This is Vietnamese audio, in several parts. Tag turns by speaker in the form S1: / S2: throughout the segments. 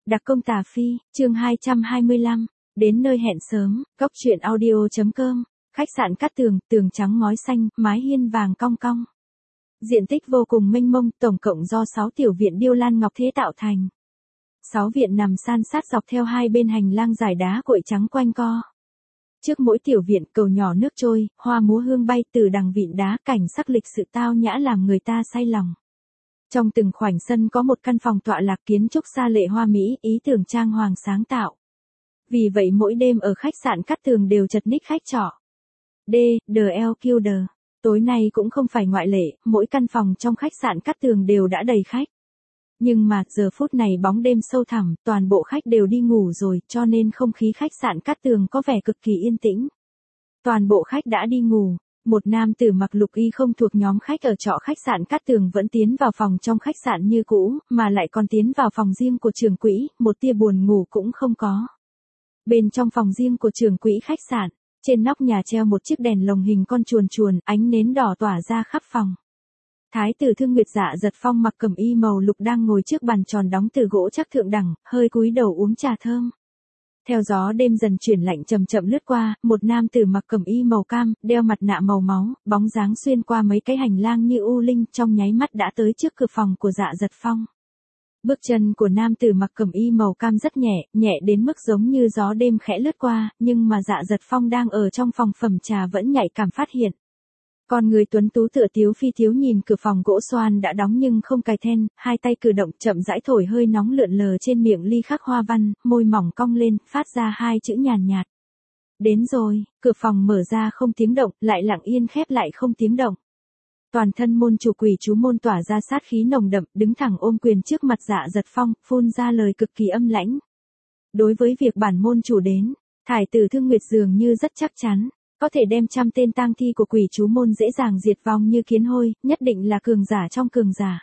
S1: Đặc công Tà Phi, chương 225, đến nơi hẹn sớm, góc truyện audio.com, khách sạn Cát Tường, tường trắng ngói xanh, mái hiên vàng cong cong. Diện tích vô cùng mênh mông, tổng cộng do 6 tiểu viện điêu lan ngọc thế tạo thành. 6 viện nằm san sát dọc theo hai bên hành lang dài đá cuội trắng quanh co. Trước mỗi tiểu viện cầu nhỏ nước trôi, hoa múa hương bay từ đằng vịn đá, cảnh sắc lịch sự tao nhã làm người ta say lòng. Trong từng khoảnh sân có một căn phòng tọa lạc, kiến trúc xa lệ hoa mỹ, ý tưởng trang hoàng sáng tạo. Vì vậy mỗi đêm ở khách sạn Cát Tường đều chật ních khách trọ. DLQ. Tối nay cũng không phải ngoại lệ, mỗi căn phòng trong khách sạn Cát Tường đều đã đầy khách. Nhưng mà giờ phút này bóng đêm sâu thẳm, toàn bộ khách đều đi ngủ rồi, cho nên không khí khách sạn Cát Tường có vẻ cực kỳ yên tĩnh. Toàn bộ khách đã đi ngủ. Một nam tử mặc lục y không thuộc nhóm khách ở trọ khách sạn Cát Tường vẫn tiến vào phòng trong khách sạn như cũ, mà lại còn tiến vào phòng riêng của trưởng quỹ, một tia buồn ngủ cũng không có. Bên trong phòng riêng của trưởng quỹ khách sạn, trên nóc nhà treo một chiếc đèn lồng hình con chuồn chuồn, ánh nến đỏ tỏa ra khắp phòng. Thái tử Thương Nguyệt Dạ Dật Phong mặc cẩm y màu lục đang ngồi trước bàn tròn đóng từ gỗ chắc thượng đẳng, hơi cúi đầu uống trà thơm. Theo gió đêm dần chuyển lạnh chậm chậm lướt qua, một nam tử mặc cẩm y màu cam, đeo mặt nạ màu máu, bóng dáng xuyên qua mấy cái hành lang như u linh, trong nháy mắt đã tới trước cửa phòng của Dạ Dật Phong. Bước chân của nam tử mặc cẩm y màu cam rất nhẹ, nhẹ đến mức giống như gió đêm khẽ lướt qua, nhưng mà Dạ Dật Phong đang ở trong phòng phẩm trà vẫn nhạy cảm phát hiện. Con người tuấn tú tựa tiếu phi thiếu nhìn cửa phòng gỗ xoan đã đóng nhưng không cài then, hai tay cử động chậm rãi thổi hơi nóng lượn lờ trên miệng ly khắc hoa văn, môi mỏng cong lên, phát ra hai chữ nhàn nhạt. Đến rồi, cửa phòng mở ra không tiếng động, lại lặng yên khép lại không tiếng động. Toàn thân môn chủ Quỷ Chú môn tỏa ra sát khí nồng đậm, đứng thẳng ôm quyền trước mặt Dạ Dật Phong, phun ra lời cực kỳ âm lãnh. Đối với việc bản môn chủ đến, Thái tử Thương Nguyệt dường như rất chắc chắn. Có thể đem 100 tên tang thi của Quỷ Chú môn dễ dàng diệt vong như kiến hôi, nhất định là cường giả trong cường giả.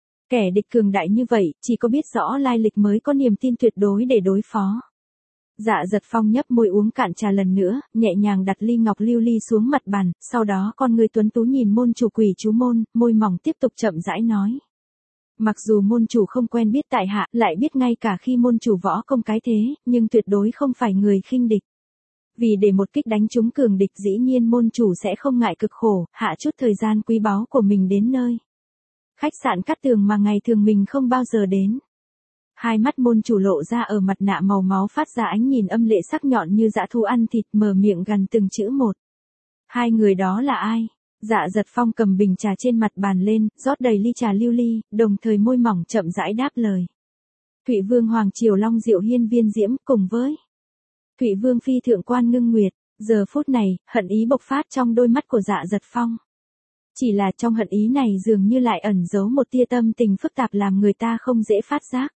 S1: Kẻ địch cường đại như vậy, chỉ có biết rõ lai lịch mới có niềm tin tuyệt đối để đối phó. Dạ Dật Phong nhấp môi uống cạn trà lần nữa, nhẹ nhàng đặt ly ngọc lưu ly xuống mặt bàn, sau đó con người tuấn tú nhìn môn chủ Quỷ Chú môn, môi mỏng tiếp tục chậm rãi nói. Mặc dù môn chủ không quen biết tại hạ, lại biết ngay cả khi môn chủ võ công cái thế, nhưng tuyệt đối không phải người khinh địch. Vì để một kích đánh trúng cường địch dĩ nhiên môn chủ sẽ không ngại cực khổ, hạ chút thời gian quý báu của mình đến nơi. Khách sạn Cát Tường mà ngày thường mình không bao giờ đến. Hai mắt môn chủ lộ ra ở mặt nạ màu máu phát ra ánh nhìn âm lệ sắc nhọn như dã thú ăn thịt, mở miệng gần từng chữ một. Hai người đó là ai? Dạ Dật Phong cầm bình trà trên mặt bàn lên, rót đầy ly trà lưu ly, đồng thời môi mỏng chậm rãi đáp lời. Thụy Vương Hoàng Triều Long Diệu Hiên Viên Diễm cùng với Thụy Vương Phi Thượng Quan Ngưng Nguyệt. Giờ phút này, hận ý bộc phát trong đôi mắt của Dạ Dật Phong. Chỉ là trong hận ý này dường như lại ẩn giấu một tia tâm tình phức tạp làm người ta không dễ phát giác.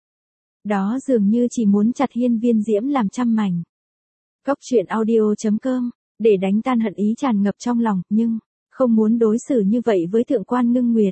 S1: Đó dường như chỉ muốn chặt Hiên Viên Diễm làm trăm mảnh. Góc truyện audio.com, để đánh tan hận ý tràn ngập trong lòng, nhưng không muốn đối xử như vậy với Thượng Quan Ngưng Nguyệt.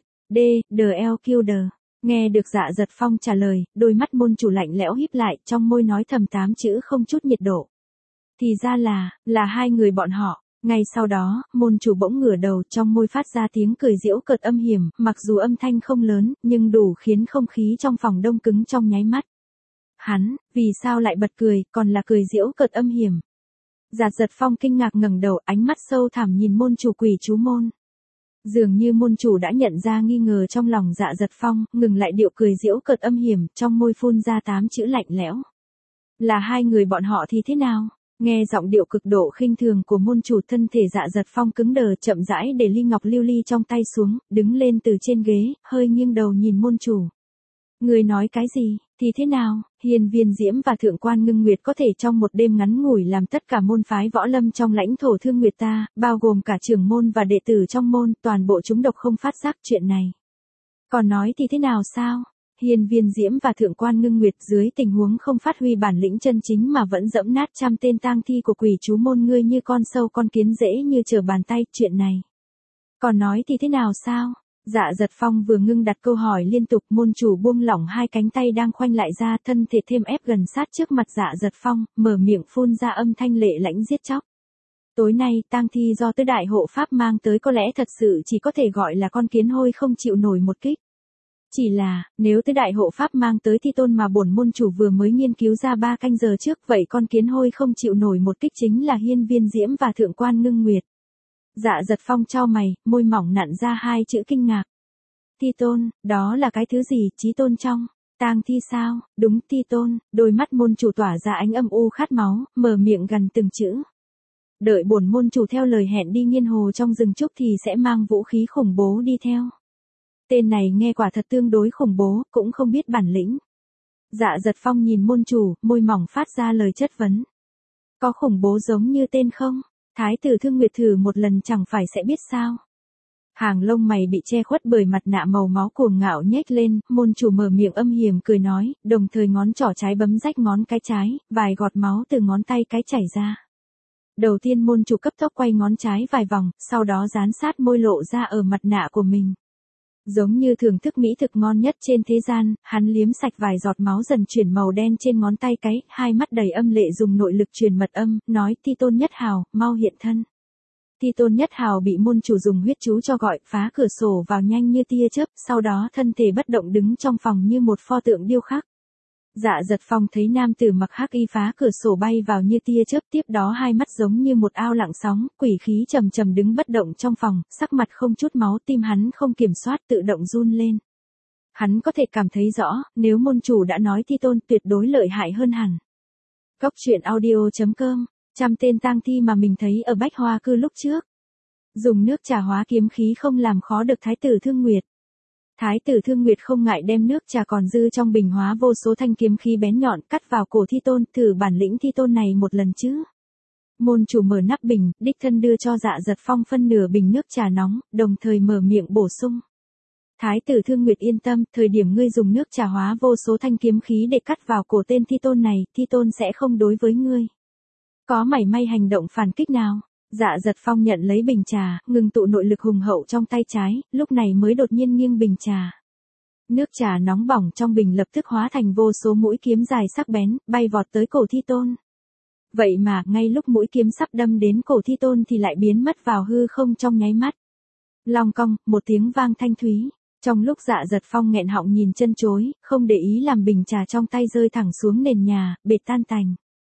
S1: DLQ. Nghe được Dạ Dật Phong trả lời, đôi mắt môn chủ lạnh lẽo híp lại, trong môi nói thầm 8 chữ không chút nhiệt độ. Thì ra là hai người bọn họ. Ngay sau đó, môn chủ bỗng ngửa đầu, trong môi phát ra tiếng cười giễu cợt âm hiểm, mặc dù âm thanh không lớn, nhưng đủ khiến không khí trong phòng đông cứng trong nháy mắt. Hắn, vì sao lại bật cười, còn là cười giễu cợt âm hiểm? Dạ Dật Phong kinh ngạc ngẩng đầu, ánh mắt sâu thẳm nhìn môn chủ Quỷ Chú môn. Dường như môn chủ đã nhận ra nghi ngờ trong lòng Dạ Dật Phong, ngừng lại điệu cười giễu cợt âm hiểm, trong môi phun ra 8 chữ lạnh lẽo. Là hai người bọn họ thì thế nào? Nghe giọng điệu cực độ khinh thường của môn chủ, thân thể Dạ Dật Phong cứng đờ, chậm rãi để ly ngọc lưu ly trong tay xuống, đứng lên từ trên ghế, hơi nghiêng đầu nhìn môn chủ. Người nói cái gì, thì thế nào? Hiên Viên Diễm và Thượng Quan Ngưng Nguyệt có thể trong một đêm ngắn ngủi làm tất cả môn phái võ lâm trong lãnh thổ Thương Nguyệt ta, bao gồm cả trưởng môn và đệ tử trong môn, toàn bộ chúng độc không phát giác chuyện này. Còn nói thì thế nào sao? Hiên Viên Diễm và Thượng Quan Ngưng Nguyệt dưới tình huống không phát huy bản lĩnh chân chính mà vẫn dẫm nát 100 tên tang thi của Quỷ Chú môn ngươi như con sâu con kiến dễ như trở bàn tay, chuyện này. Còn nói thì thế nào sao? Dạ Dật Phong vừa ngưng đặt câu hỏi liên tục, môn chủ buông lỏng hai cánh tay đang khoanh lại ra, thân thể thêm ép gần sát trước mặt Dạ Dật Phong, mở miệng phun ra âm thanh lệ lãnh giết chóc. Tối nay, tang thi do tứ đại hộ pháp mang tới có lẽ thật sự chỉ có thể gọi là con kiến hôi không chịu nổi một kích. Chỉ là, nếu tứ đại hộ pháp mang tới thi tôn mà bổn môn chủ vừa mới nghiên cứu ra 3 canh giờ trước, vậy con kiến hôi không chịu nổi một kích chính là Hiên Viên Diễm và Thượng Quan Ngưng Nguyệt. Dạ Giật Phong chau mày, môi mỏng nặn ra 2 chữ kinh ngạc. Thi tôn, đó là cái thứ gì, chí tôn trong tang thi sao? Đúng, thi tôn. Đôi mắt môn chủ tỏa ra ánh âm u khát máu, mở miệng gần từng chữ. Đợi bổn môn chủ theo lời hẹn đi nghiên hồ trong rừng trúc thì sẽ mang vũ khí khủng bố đi theo. Tên này nghe quả thật tương đối khủng bố, cũng không biết bản lĩnh. Dạ Giật Phong nhìn môn chủ, môi mỏng phát ra lời chất vấn. Có khủng bố giống như tên không? Thái tử Thương Nguyệt thử một lần chẳng phải sẽ biết sao? Hàng lông mày bị che khuất bởi mặt nạ màu máu cuồng ngạo nhếch lên, môn chủ mở miệng âm hiểm cười nói, đồng thời ngón trỏ trái bấm rách ngón cái trái, vài giọt máu từ ngón tay cái chảy ra. Đầu tiên môn chủ cấp tốc quay ngón trái vài vòng, sau đó dán sát môi lộ ra ở mặt nạ của mình. Giống như thưởng thức mỹ thực ngon nhất trên thế gian, hắn liếm sạch vài giọt máu dần chuyển màu đen trên ngón tay cái, hai mắt đầy âm lệ dùng nội lực truyền mật âm, nói Thi Tôn Nhất Hào, mau hiện thân. Thi Tôn Nhất Hào bị môn chủ dùng huyết chú cho gọi, phá cửa sổ vào nhanh như tia chớp, sau đó thân thể bất động đứng trong phòng như một pho tượng điêu khắc. Dạ Giật Phong thấy nam tử mặc hắc y phá cửa sổ bay vào như tia chớp, tiếp đó hai mắt giống như một ao lặng sóng, quỷ khí trầm trầm đứng bất động trong phòng, sắc mặt không chút máu, tim hắn không kiểm soát tự động run lên. Hắn có thể cảm thấy rõ, nếu môn chủ đã nói Thi Tôn tuyệt đối lợi hại hơn hẳn. Góc truyện audio.com, trăm tên tang thi mà mình thấy ở Bách Hoa Cư lúc trước. Dùng nước trà hóa kiếm khí không làm khó được Thái tử Thương Nguyệt. Thái tử Thương Nguyệt không ngại đem nước trà còn dư trong bình hóa vô số thanh kiếm khí bén nhọn cắt vào cổ Thi Tôn, thử bản lĩnh Thi Tôn này một lần chứ. Môn chủ mở nắp bình, đích thân đưa cho Dạ Giật Phong phân nửa bình nước trà nóng, đồng thời mở miệng bổ sung. Thái tử Thương Nguyệt yên tâm, thời điểm ngươi dùng nước trà hóa vô số thanh kiếm khí để cắt vào cổ tên Thi Tôn này, Thi Tôn sẽ không đối với ngươi có mảy may hành động phản kích nào. Dạ Giật Phong nhận lấy bình trà, ngừng tụ nội lực hùng hậu trong tay trái, lúc này mới đột nhiên nghiêng bình trà. Nước trà nóng bỏng trong bình lập tức hóa thành vô số mũi kiếm dài sắc bén, bay vọt tới cổ Thi Tôn. Vậy mà, ngay lúc mũi kiếm sắp đâm đến cổ Thi Tôn thì lại biến mất vào hư không trong nháy mắt. Long cong, một tiếng vang thanh thúy. Trong lúc Dạ Giật Phong nghẹn họng nhìn chân chối, không để ý làm bình trà trong tay rơi thẳng xuống nền nhà, bệt tan tành.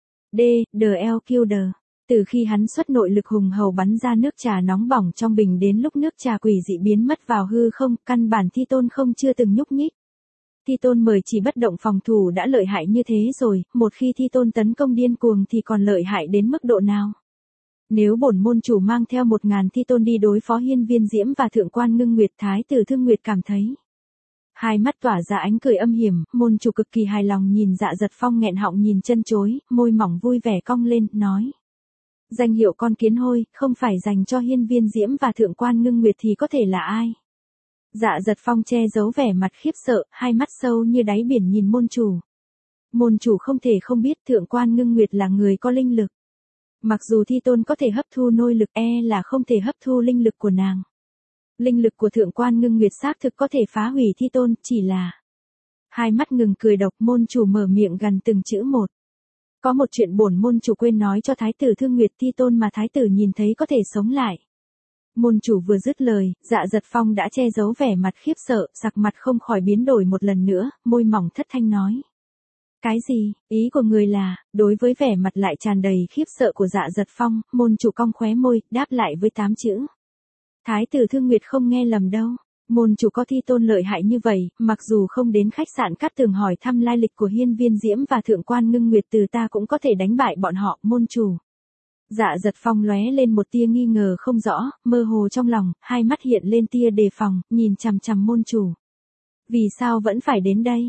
S1: DLQD. Từ khi hắn xuất nội lực hùng hầu bắn ra nước trà nóng bỏng trong bình đến lúc nước trà quỷ dị biến mất vào hư không, căn bản Thi Tôn không chưa từng nhúc nhích. Thi Tôn mời chỉ bất động phòng thủ đã lợi hại như thế rồi, một khi Thi Tôn tấn công điên cuồng thì còn lợi hại đến mức độ nào? Nếu bổn môn chủ mang theo 1000 Thi Tôn đi đối phó Hiên Viên Diễm và Thượng Quan Ngưng Nguyệt, Thái tử Thương Nguyệt cảm thấy. Hai mắt tỏa ra ánh cười âm hiểm, môn chủ cực kỳ hài lòng nhìn Dạ Giật Phong nghẹn họng nhìn chân chối, môi mỏng vui vẻ cong lên, nói. Danh hiệu con kiến hôi, không phải dành cho Hiên Viên Diễm và Thượng Quan Ngưng Nguyệt thì có thể là ai? Dạ Giật Phong che giấu vẻ mặt khiếp sợ, hai mắt sâu như đáy biển nhìn môn chủ. Môn chủ không thể không biết Thượng Quan Ngưng Nguyệt là người có linh lực. Mặc dù Thi Tôn có thể hấp thu nội lực, là không thể hấp thu linh lực của nàng. Linh lực của Thượng Quan Ngưng Nguyệt xác thực có thể phá hủy Thi Tôn, chỉ là. Hai mắt ngừng cười độc, môn chủ mở miệng gần từng chữ một. Có một chuyện bổn môn chủ quên nói cho Thái tử Thương Nguyệt, Thi Tôn mà Thái tử nhìn thấy có thể sống lại. Môn chủ vừa dứt lời, Dạ Giật Phong đã che giấu vẻ mặt khiếp sợ, sắc mặt không khỏi biến đổi một lần nữa, môi mỏng thất thanh nói. Cái gì, ý của người là, đối với vẻ mặt lại tràn đầy khiếp sợ của Dạ Giật Phong, môn chủ cong khóe môi, đáp lại với 8 chữ. Thái tử Thương Nguyệt không nghe lầm đâu. Môn chủ có Thi Tôn lợi hại như vậy, mặc dù không đến khách sạn Cát Tường hỏi thăm lai lịch của Hiên Viên Diễm và Thượng Quan Ngưng Nguyệt, từ ta cũng có thể đánh bại bọn họ, môn chủ. Dạ Giật Phong lóe lên một tia nghi ngờ không rõ, mơ hồ trong lòng, hai mắt hiện lên tia đề phòng, nhìn chằm chằm môn chủ. Vì sao vẫn phải đến đây?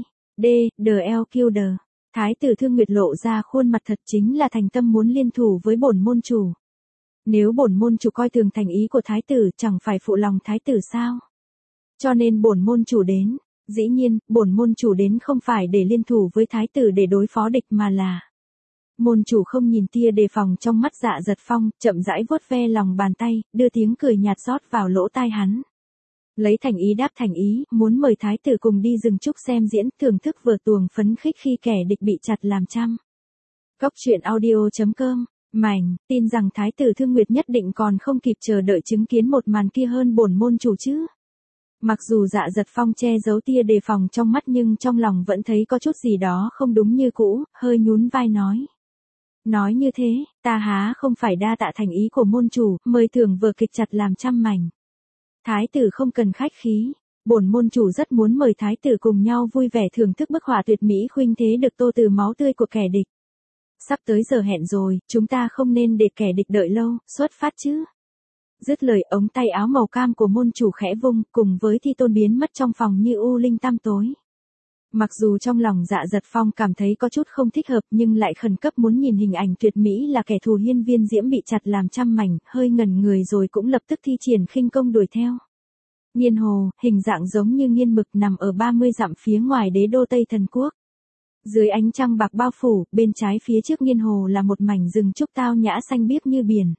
S1: DLQD. Thái tử Thương Nguyệt lộ ra khuôn mặt thật, chính là thành tâm muốn liên thủ với bổn môn chủ. Nếu bổn môn chủ coi thường thành ý của thái tử, chẳng phải phụ lòng thái tử sao? Cho nên bổn môn chủ đến, dĩ nhiên, bổn môn chủ đến không phải để liên thủ với thái tử để đối phó địch mà là. Môn chủ không nhìn tia đề phòng trong mắt Dạ Giật Phong, chậm rãi vuốt ve lòng bàn tay, đưa tiếng cười nhạt rót vào lỗ tai hắn. Lấy thành ý đáp thành ý, muốn mời thái tử cùng đi rừng trúc xem diễn, thưởng thức vừa tuồng phấn khích khi kẻ địch bị chặt làm trăm. Góc truyện audio.com, mảnh, tin rằng Thái tử Thương Nguyệt nhất định còn không kịp chờ đợi chứng kiến một màn kia hơn bổn môn chủ chứ. Mặc dù Dạ Giật Phong che giấu tia đề phòng trong mắt nhưng trong lòng vẫn thấy có chút gì đó không đúng như cũ, hơi nhún vai nói. Nói như thế, ta há không phải đa tạ thành ý của môn chủ, mời thưởng vừa kịch chặt làm trăm mảnh. Thái tử không cần khách khí, bổn môn chủ rất muốn mời thái tử cùng nhau vui vẻ thưởng thức bức họa tuyệt mỹ khuynh thế được tô từ máu tươi của kẻ địch. Sắp tới giờ hẹn rồi, chúng ta không nên để kẻ địch đợi lâu, xuất phát chứ. Dứt lời ống tay áo màu cam của môn chủ khẽ vung, cùng với Thi Tôn biến mất trong phòng như u linh tăm tối. Mặc dù trong lòng Dạ Giật Phong cảm thấy có chút không thích hợp nhưng lại khẩn cấp muốn nhìn hình ảnh tuyệt mỹ là kẻ thù Hiên Viên Diễm bị chặt làm trăm mảnh, hơi ngẩn người rồi cũng lập tức thi triển khinh công đuổi theo. Nghiên hồ, hình dạng giống như nghiên mực nằm ở 30 dặm phía ngoài đế đô Tây Thần Quốc. Dưới ánh trăng bạc bao phủ, bên trái phía trước nghiên hồ là một mảnh rừng trúc tao nhã xanh biếc như biển.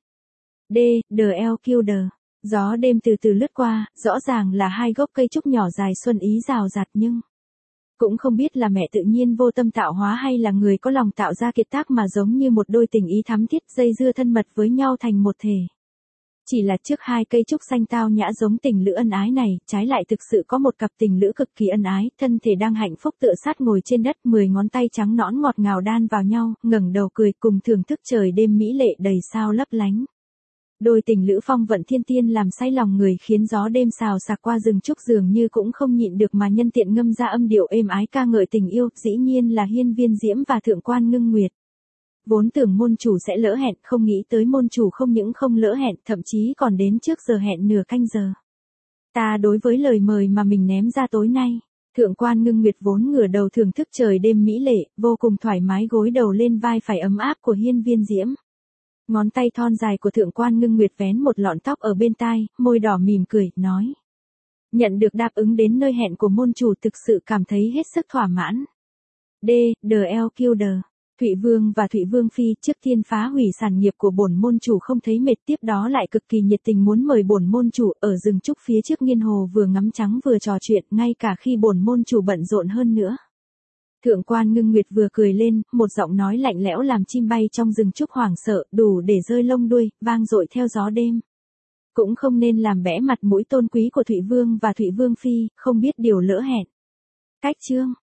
S1: DLQD. Gió đêm từ từ lướt qua, rõ ràng là hai gốc cây trúc nhỏ dài xuân ý rào rạt nhưng cũng không biết là mẹ tự nhiên vô tâm tạo hóa hay là người có lòng tạo ra kiệt tác mà giống như một đôi tình ý thắm thiết dây dưa thân mật với nhau thành một thể. Chỉ là trước hai cây trúc xanh tao nhã giống tình lữ ân ái này, trái lại thực sự có một cặp tình lữ cực kỳ ân ái, thân thể đang hạnh phúc tựa sát ngồi trên đất, 10 ngón tay trắng nõn ngọt ngào đan vào nhau, ngẩng đầu cười cùng thưởng thức trời đêm mỹ lệ đầy sao lấp lánh. Đôi tình lữ phong vận thiên tiên làm say lòng người khiến gió đêm xào xạc qua rừng trúc dường như cũng không nhịn được mà nhân tiện ngâm ra âm điệu êm ái ca ngợi tình yêu, dĩ nhiên là Hiên Viên Diễm và Thượng quan Ngưng Nguyệt. Vốn tưởng môn chủ sẽ lỡ hẹn, không nghĩ tới môn chủ không những không lỡ hẹn, thậm chí còn đến trước giờ hẹn nửa canh giờ. Ta đối với lời mời mà mình ném ra tối nay, Thượng quan Ngưng Nguyệt vốn ngửa đầu thưởng thức trời đêm mỹ lệ, vô cùng thoải mái gối đầu lên vai phải ấm áp của Hiên Viên Diễm. Ngón tay thon dài của Thượng quan Ngưng Nguyệt vén một lọn tóc ở bên tai, môi đỏ mỉm cười, nói. Nhận được đáp ứng đến nơi hẹn của môn chủ thực sự cảm thấy hết sức thỏa mãn. DLQD. Thụy Vương và Thụy Vương Phi trước tiên phá hủy sản nghiệp của bổn môn chủ không thấy mệt, tiếp đó lại cực kỳ nhiệt tình muốn mời bổn môn chủ ở rừng trúc phía trước nghiên hồ vừa ngắm trắng vừa trò chuyện ngay cả khi bổn môn chủ bận rộn hơn nữa. Thượng quan Ngưng Nguyệt vừa cười lên, một giọng nói lạnh lẽo làm chim bay trong rừng trúc hoảng sợ, đủ để rơi lông đuôi, vang dội theo gió đêm. Cũng không nên làm bẽ mặt mũi tôn quý của Thụy Vương và Thụy Vương Phi, không biết điều lỡ hẹn. Cách chương.